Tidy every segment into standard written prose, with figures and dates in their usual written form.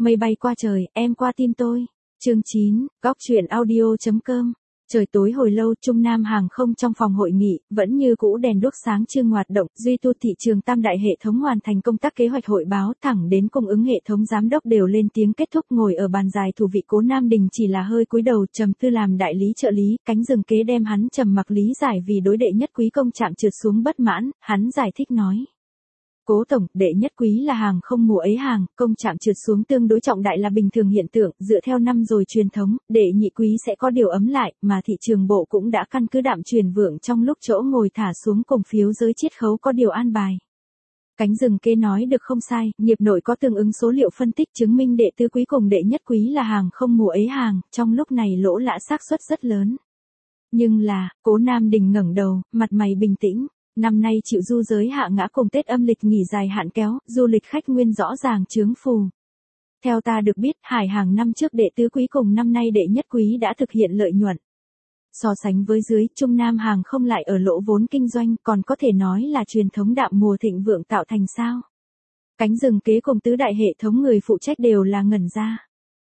Mây bay qua trời, em qua tim tôi. Chương 9, góc truyện audio.com. Trời tối hồi lâu, Trung Nam hàng không trong phòng hội nghị, vẫn như cũ đèn đuốc sáng trưng hoạt động, duy tu thị trường tam đại hệ thống hoàn thành công tác kế hoạch hội báo, thẳng đến cung ứng hệ thống giám đốc đều lên tiếng kết thúc. Ngồi ở bàn dài thủ vị Cố Nam Đình chỉ là hơi cúi đầu trầm tư làm đại lý trợ lý, cánh rừng kế đem hắn trầm mặc lý giải vì đối đệ nhất quý công trạng trượt xuống bất mãn, hắn giải thích nói. Cố tổng, đệ nhất quý là hàng không mùa ấy hàng, công trạng trượt xuống tương đối trọng đại là bình thường hiện tượng, dựa theo năm rồi truyền thống, đệ nhị quý sẽ có điều ấm lại, mà thị trường bộ cũng đã căn cứ đạm truyền vượng trong lúc chỗ ngồi thả xuống cùng phiếu giới chiết khấu có điều an bài. Cánh rừng kê nói được không sai, nghiệp nội có tương ứng số liệu phân tích chứng minh đệ tứ quý cùng đệ nhất quý là hàng không mùa ấy hàng, trong lúc này lỗ lã xác suất rất lớn. Nhưng là, Cố Nam Đình ngẩng đầu, mặt mày bình tĩnh. Năm nay chịu du giới hạ ngã cùng Tết âm lịch nghỉ dài hạn kéo, du lịch khách nguyên rõ ràng chướng phù. Theo ta được biết, hải hàng năm trước đệ tứ quý cùng năm nay đệ nhất quý đã thực hiện lợi nhuận. So sánh với dưới, Trung Nam hàng không lại ở lỗ vốn kinh doanh, còn có thể nói là truyền thống đạm mùa thịnh vượng tạo thành sao. Cánh rừng kế cùng tứ đại hệ thống người phụ trách đều là ngẩn ra.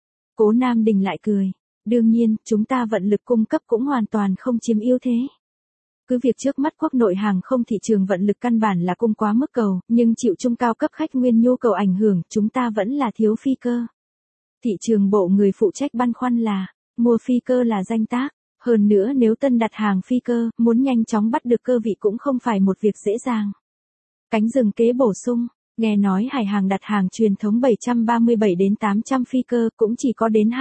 Cố Nam Đình lại cười. Đương nhiên, chúng ta vận lực cung cấp cũng hoàn toàn không chiếm ưu thế. Cứ việc trước mắt quốc nội hàng không thị trường vận lực căn bản là cung quá mức cầu, nhưng chịu trung cao cấp khách nguyên nhu cầu ảnh hưởng, chúng ta vẫn là thiếu phi cơ. Thị trường bộ người phụ trách băn khoăn là, mua phi cơ là danh tác, hơn nữa nếu tân đặt hàng phi cơ, muốn nhanh chóng bắt được cơ vị cũng không phải một việc dễ dàng. Cánh rừng kế bổ sung, nghe nói hải hàng đặt hàng truyền thống 737 đến 800 phi cơ cũng chỉ có đến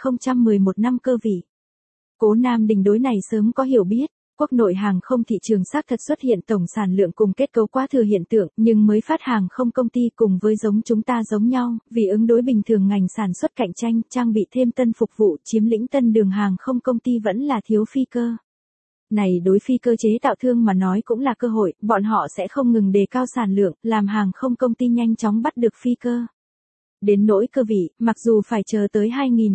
2011 năm cơ vị. Cố Nam Đình đối này sớm có hiểu biết. Quốc nội hàng không thị trường xác thật xuất hiện tổng sản lượng cùng kết cấu quá thừa hiện tượng, nhưng mới phát hàng không công ty cùng với giống chúng ta giống nhau, vì ứng đối bình thường ngành sản xuất cạnh tranh, trang bị thêm tân phục vụ, chiếm lĩnh tân đường hàng không công ty vẫn là thiếu phi cơ. Này đối phi cơ chế tạo thương mà nói cũng là cơ hội, bọn họ sẽ không ngừng đề cao sản lượng, làm hàng không công ty nhanh chóng bắt được phi cơ. Đến nỗi cơ vị, mặc dù phải chờ tới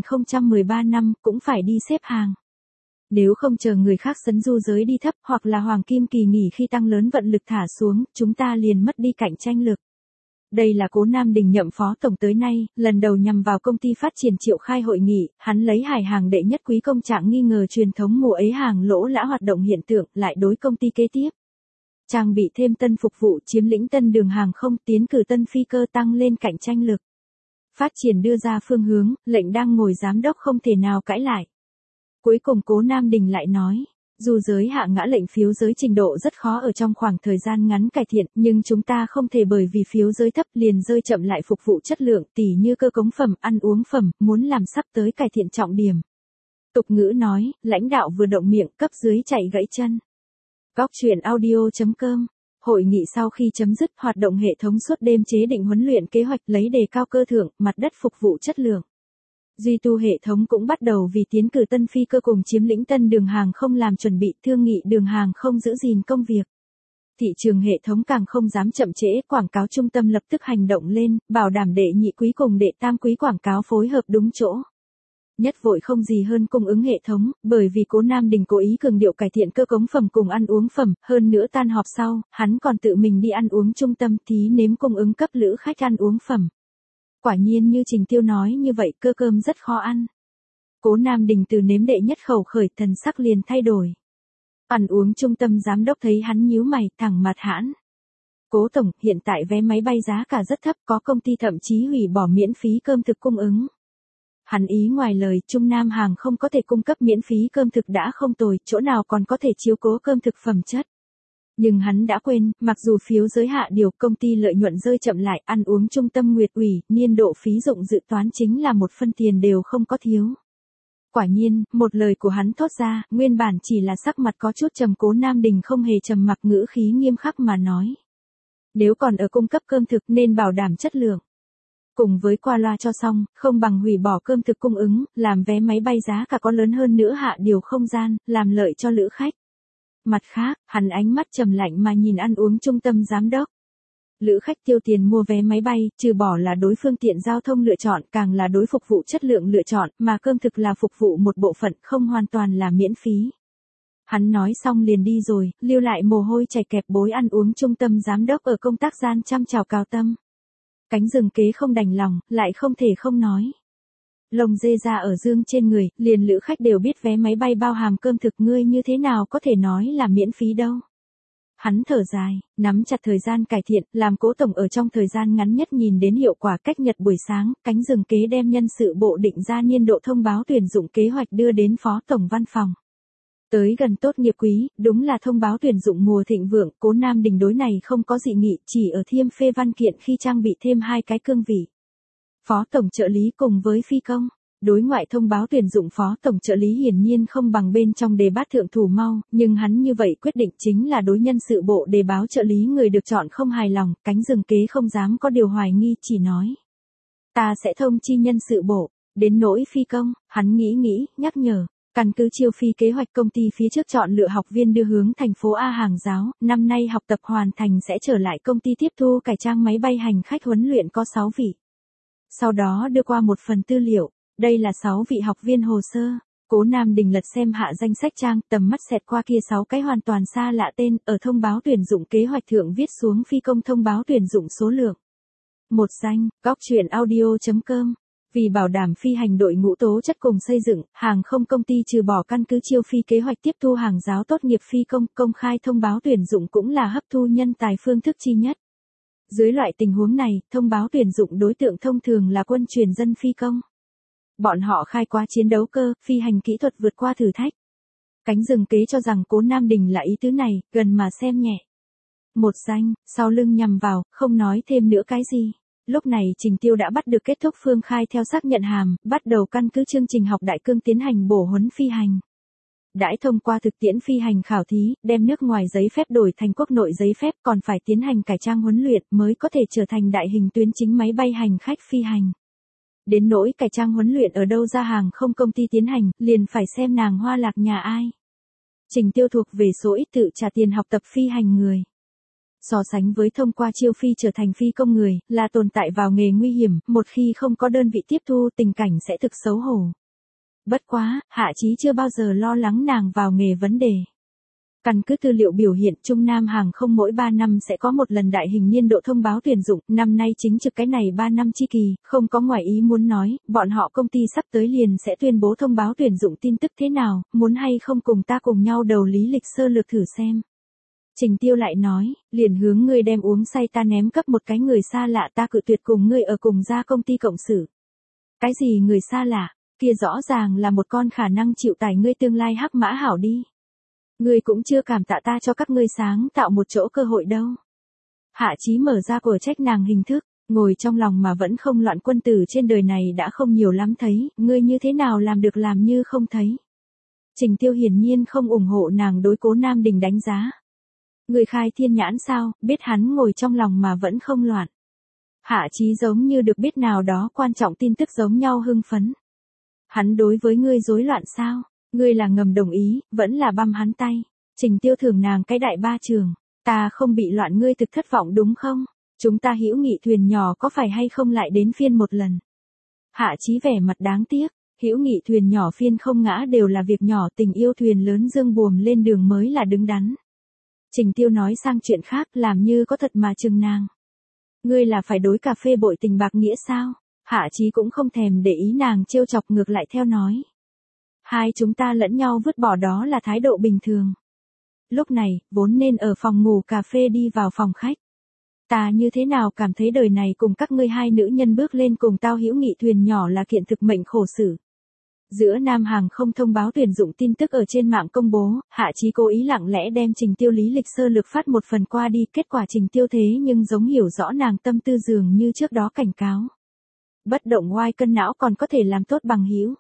2013 năm, cũng phải đi xếp hàng. Nếu không chờ người khác sấn du giới đi thấp hoặc là hoàng kim kỳ nghỉ khi tăng lớn vận lực thả xuống, chúng ta liền mất đi cạnh tranh lực. Đây là Cố Nam Đình nhậm phó tổng tới nay, lần đầu nhằm vào công ty phát triển triệu khai hội nghị, hắn lấy hải hàng đệ nhất quý công trạng nghi ngờ truyền thống mùa ấy hàng lỗ lã hoạt động hiện tượng, lại đối công ty kế tiếp. Trang bị thêm tân phục vụ chiếm lĩnh tân đường hàng không tiến cử tân phi cơ tăng lên cạnh tranh lực. Phát triển đưa ra phương hướng, lệnh đang ngồi giám đốc không thể nào cãi lại. Cuối cùng Cố Nam Đình lại nói, dù giới hạ ngã lệnh phiếu giới trình độ rất khó ở trong khoảng thời gian ngắn cải thiện, nhưng chúng ta không thể bởi vì phiếu giới thấp liền rơi chậm lại phục vụ chất lượng tỉ như cơ cống phẩm, ăn uống phẩm, muốn làm sắp tới cải thiện trọng điểm. Tục ngữ nói, lãnh đạo vừa động miệng cấp dưới chạy gãy chân. Góc truyện audio.com. Hội nghị sau khi chấm dứt hoạt động hệ thống suốt đêm chế định huấn luyện kế hoạch lấy đề cao cơ thượng, mặt đất phục vụ chất lượng. Duy tu hệ thống cũng bắt đầu vì tiến cử tân phi cơ cùng chiếm lĩnh tân đường hàng không làm chuẩn bị thương nghị đường hàng không giữ gìn công việc. Thị trường hệ thống càng không dám chậm trễ, quảng cáo trung tâm lập tức hành động lên, bảo đảm đệ nhị quý cùng đệ tam quý quảng cáo phối hợp đúng chỗ. Nhất vội không gì hơn cung ứng hệ thống, bởi vì Cố Nam Đình cố ý cường điệu cải thiện cơ cống phẩm cùng ăn uống phẩm, hơn nữa tan họp sau, hắn còn tự mình đi ăn uống trung tâm thí nếm cung ứng cấp lữ khách ăn uống phẩm. Quả nhiên như Trình Tiêu nói như vậy, cơ cơm rất khó ăn. Cố Nam Đình từ nếm đệ nhất khẩu khởi thần sắc liền thay đổi. Ăn uống trung tâm giám đốc thấy hắn nhíu mày, thẳng mặt hãn. Cố tổng, hiện tại vé máy bay giá cả rất thấp, có công ty thậm chí hủy bỏ miễn phí cơm thực cung ứng. Hắn ý ngoài lời, Trung Nam hàng không có thể cung cấp miễn phí cơm thực đã không tồi, chỗ nào còn có thể chiếu cố cơm thực phẩm chất. Nhưng hắn đã quên, mặc dù phiếu giới hạ điều công ty lợi nhuận rơi chậm lại, ăn uống trung tâm Nguyệt ủy, niên độ phí dụng dự toán chính là một phân tiền đều không có thiếu. Quả nhiên, một lời của hắn thốt ra, nguyên bản chỉ là sắc mặt có chút trầm. Cố Nam Đình không hề trầm mặc, ngữ khí nghiêm khắc mà nói. Nếu còn ở cung cấp cơm thực nên bảo đảm chất lượng. Cùng với qua loa cho xong, không bằng hủy bỏ cơm thực cung ứng, làm vé máy bay giá cả có lớn hơn nữa hạ điều không gian, làm lợi cho lữ khách. Mặt khác, hắn ánh mắt trầm lạnh mà nhìn ăn uống trung tâm giám đốc. Lữ khách tiêu tiền mua vé máy bay, trừ bỏ là đối phương tiện giao thông lựa chọn, càng là đối phục vụ chất lượng lựa chọn, mà cơm thực là phục vụ một bộ phận, không hoàn toàn là miễn phí. Hắn nói xong liền đi rồi, lưu lại mồ hôi chảy kẹp bối ăn uống trung tâm giám đốc ở công tác gian chăm chào cao tâm. Cánh rừng kế không đành lòng, lại không thể không nói. Lông dê ra ở dương trên người, liền lữ khách đều biết vé máy bay bao hàm cơm thực, ngươi như thế nào có thể nói là miễn phí đâu. Hắn thở dài, nắm chặt thời gian cải thiện, làm Cố tổng ở trong thời gian ngắn nhất nhìn đến hiệu quả. Cách nhật buổi sáng, cánh rừng kế đem nhân sự bộ định ra niên độ thông báo tuyển dụng kế hoạch đưa đến phó tổng văn phòng. Tới gần tốt nghiệp quý, đúng là thông báo tuyển dụng mùa thịnh vượng, Cố Nam Đình đối này không có dị nghị, chỉ ở thiêm phê văn kiện khi trang bị thêm 2 cái cương vị. Phó tổng trợ lý cùng với phi công. Đối ngoại thông báo tuyển dụng phó tổng trợ lý hiển nhiên không bằng bên trong đề bát thượng thủ mau, nhưng hắn như vậy quyết định chính là đối nhân sự bộ đề báo trợ lý người được chọn không hài lòng. Cánh rừng kế không dám có điều hoài nghi, chỉ nói: ta sẽ thông chi nhân sự bộ. Đến nỗi phi công, hắn nghĩ, nhắc nhở. Căn cứ chiêu phi kế hoạch, công ty phía trước chọn lựa học viên đưa hướng thành phố A hàng giáo, năm nay học tập hoàn thành sẽ trở lại công ty tiếp thu cải trang máy bay hành khách, huấn luyện có 6 vị. Sau đó đưa qua một phần tư liệu, đây là 6 vị học viên hồ sơ. Cố Nam Đình lật xem hạ danh sách trang, tầm mắt xẹt qua kia 6 cái hoàn toàn xa lạ tên, ở thông báo tuyển dụng kế hoạch thượng viết xuống phi công thông báo tuyển dụng số lượng. Một danh, góc truyện audio.com. Vì bảo đảm phi hành đội ngũ tố chất cùng xây dựng, hàng không công ty trừ bỏ căn cứ chiêu phi kế hoạch tiếp thu hàng giáo tốt nghiệp phi công, công khai thông báo tuyển dụng cũng là hấp thu nhân tài phương thức chi nhất. Dưới loại tình huống này, thông báo tuyển dụng đối tượng thông thường là quân truyền dân phi công. Bọn họ khai quá chiến đấu cơ, phi hành kỹ thuật vượt qua thử thách. Cánh rừng kế cho rằng Cố Nam Đình là ý tứ này, gần mà xem nhẹ. Một danh, sau lưng nhằm vào, không nói thêm nữa cái gì. Lúc này Trình Tiêu đã bắt được kết thúc phương khai theo xác nhận hàm, bắt đầu căn cứ chương trình học đại cương tiến hành bổ huấn phi hành. Đãi thông qua thực tiễn phi hành khảo thí, đem nước ngoài giấy phép đổi thành quốc nội giấy phép, còn phải tiến hành cải trang huấn luyện mới có thể trở thành đại hình tuyến chính máy bay hành khách phi hành. Đến nỗi cải trang huấn luyện ở đâu ra hàng không công ty tiến hành, liền phải xem nàng hoa lạc nhà ai. Trình Tiêu thuộc về số ít tự trả tiền học tập phi hành người. So sánh với thông qua chiêu phi trở thành phi công người, là tồn tại vào nghề nguy hiểm, một khi không có đơn vị tiếp thu tình cảnh sẽ thực xấu hổ. Bất quá, Hạ Chí chưa bao giờ lo lắng nàng vào nghề vấn đề. Căn cứ tư liệu biểu hiện, Trung Nam hàng không mỗi 3 năm sẽ có một lần đại hình niên độ thông báo tuyển dụng, năm nay chính trực cái này 3 năm chi kỳ, không có ngoài ý muốn nói, bọn họ công ty sắp tới liền sẽ tuyên bố thông báo tuyển dụng tin tức thế nào, muốn hay không cùng ta cùng nhau đầu lý lịch sơ lược thử xem. Trình Tiêu lại nói, liền hướng ngươi đem uống say ta ném cấp một cái người xa lạ, ta cự tuyệt cùng ngươi ở cùng ra công ty cộng sự. Cái gì người xa lạ, kia rõ ràng là một con khả năng chịu tải ngươi tương lai hắc mã hảo đi. Ngươi cũng chưa cảm tạ ta cho các ngươi sáng tạo một chỗ cơ hội đâu. Hạ Chí mở ra của trách nàng hình thức, ngồi trong lòng mà vẫn không loạn, quân tử trên đời này đã không nhiều lắm thấy, ngươi như thế nào làm được làm như không thấy. Trình Tiêu hiển nhiên không ủng hộ nàng đối Cố Nam Đình đánh giá. Người khai thiên nhãn sao, biết hắn ngồi trong lòng mà vẫn không loạn. Hạ Chí giống như được biết nào đó quan trọng tin tức giống nhau hưng phấn. Hắn đối với ngươi rối loạn sao? Ngươi là ngầm đồng ý, vẫn là băm hắn tay. Trình Tiêu thưởng nàng cái đại ba trường. Ta không bị loạn, ngươi thực thất vọng đúng không? Chúng ta hữu nghị thuyền nhỏ có phải hay không lại đến phiên một lần? Hạ Chí vẻ mặt đáng tiếc. Hữu nghị thuyền nhỏ phiên không ngã đều là việc nhỏ, tình yêu thuyền lớn dương buồm lên đường mới là đứng đắn. Trình Tiêu nói sang chuyện khác, làm như có thật mà chừng nàng. Ngươi là phải đối cà phê bội tình bạc nghĩa sao? Hạ Chí cũng không thèm để ý nàng trêu chọc, ngược lại theo nói. Hai chúng ta lẫn nhau vứt bỏ đó là thái độ bình thường. Lúc này, vốn nên ở phòng ngủ cà phê đi vào phòng khách. Ta như thế nào cảm thấy đời này cùng các ngươi hai nữ nhân bước lên cùng tao hữu nghị thuyền nhỏ là kiện thực mệnh khổ xử. Giữa Nam hàng không thông báo tuyển dụng tin tức ở trên mạng công bố, Hạ Chí cố ý lặng lẽ đem Trình Tiêu lý lịch sơ lược phát một phần qua đi, kết quả Trình Tiêu thế nhưng giống hiểu rõ nàng tâm tư dường như trước đó cảnh cáo. Bất động oai cân não còn có thể làm tốt bằng hữu.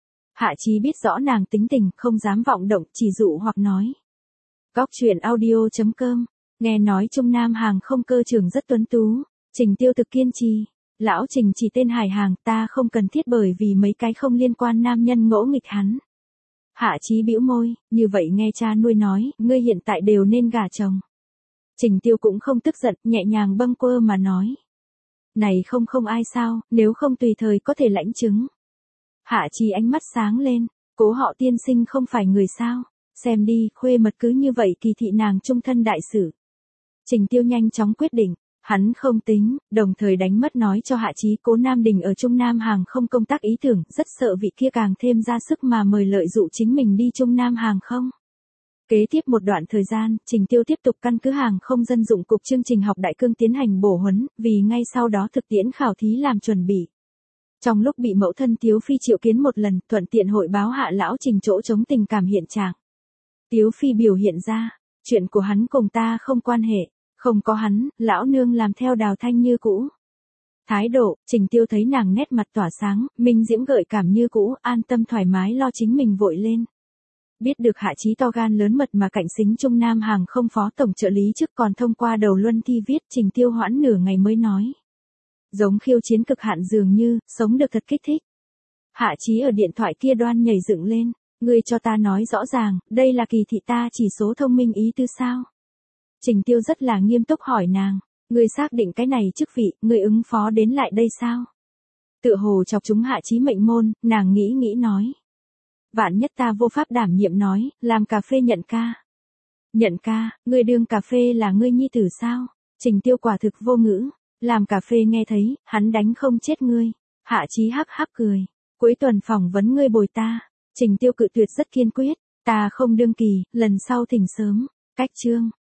Hạ Chí biết rõ nàng tính tình, không dám vọng động, chỉ dụ hoặc nói. Góc truyện audio.com, nghe nói Trung Nam hàng không cơ trưởng rất tuấn tú, Trình Tiêu thực kiên trì. Lão Trình chỉ tên Hải Hàng, ta không cần thiết bởi vì mấy cái không liên quan nam nhân ngỗ nghịch hắn. Hạ Chí bĩu môi, như vậy nghe cha nuôi nói, ngươi hiện tại đều nên gả chồng. Trình Tiêu cũng không tức giận, nhẹ nhàng bâng quơ mà nói. Này không ai sao, nếu không tùy thời có thể lãnh chứng. Hạ Chí ánh mắt sáng lên, Cố họ tiên sinh không phải người sao, xem đi, khuê mật cứ như vậy kỳ thị nàng trung thân đại sử. Trình Tiêu nhanh chóng quyết định. Hắn không tính, đồng thời đánh mất nói cho Hạ Chí Cố Nam Đình ở Trung Nam Hàng không công tác ý tưởng, rất sợ vị kia càng thêm ra sức mà mời lợi dụ chính mình đi Trung Nam Hàng không. Kế tiếp một đoạn thời gian, Trình Tiêu tiếp tục căn cứ hàng không dân dụng cục chương trình học đại cương tiến hành bổ huấn, vì ngay sau đó thực tiễn khảo thí làm chuẩn bị. Trong lúc bị mẫu thân Tiếu Phi triệu kiến một lần, thuận tiện hội báo Hạ lão Trình chỗ chống tình cảm hiện trạng. Tiếu Phi biểu hiện ra, chuyện của hắn cùng ta không quan hệ, không có hắn, lão nương làm theo Đào Thanh như cũ. Thái độ, Trình Tiêu thấy nàng nét mặt tỏa sáng, minh diễm gợi cảm như cũ, an tâm thoải mái lo chính mình vội lên. Biết được Hạ Chí to gan lớn mật mà cạnh xính Trung Nam Hàng không phó tổng trợ lý trước còn thông qua đầu luân thi viết, Trình Tiêu hoãn nửa ngày mới nói. Giống khiêu chiến cực hạn dường như, sống được thật kích thích. Hạ Chí ở điện thoại kia đoan nhảy dựng lên, ngươi cho ta nói rõ ràng, đây là kỳ thị ta chỉ số thông minh ý tư sao? Trình Tiêu rất là nghiêm túc hỏi nàng, ngươi xác định cái này chức vị, ngươi ứng phó đến lại đây sao? Tựa hồ chọc chúng Hạ Chí mệnh môn, nàng nghĩ nói. Vạn nhất ta vô pháp đảm nhiệm nói, làm cà phê nhận ca. Nhận ca, ngươi đương cà phê là ngươi nhi tử sao? Trình Tiêu quả thực vô ngữ, làm cà phê nghe thấy, hắn đánh không chết ngươi. Hạ Chí hắc hắc cười, cuối tuần phỏng vấn ngươi bồi ta. Trình Tiêu cự tuyệt rất kiên quyết, ta không đương kỳ, lần sau thỉnh sớm. Cách chương.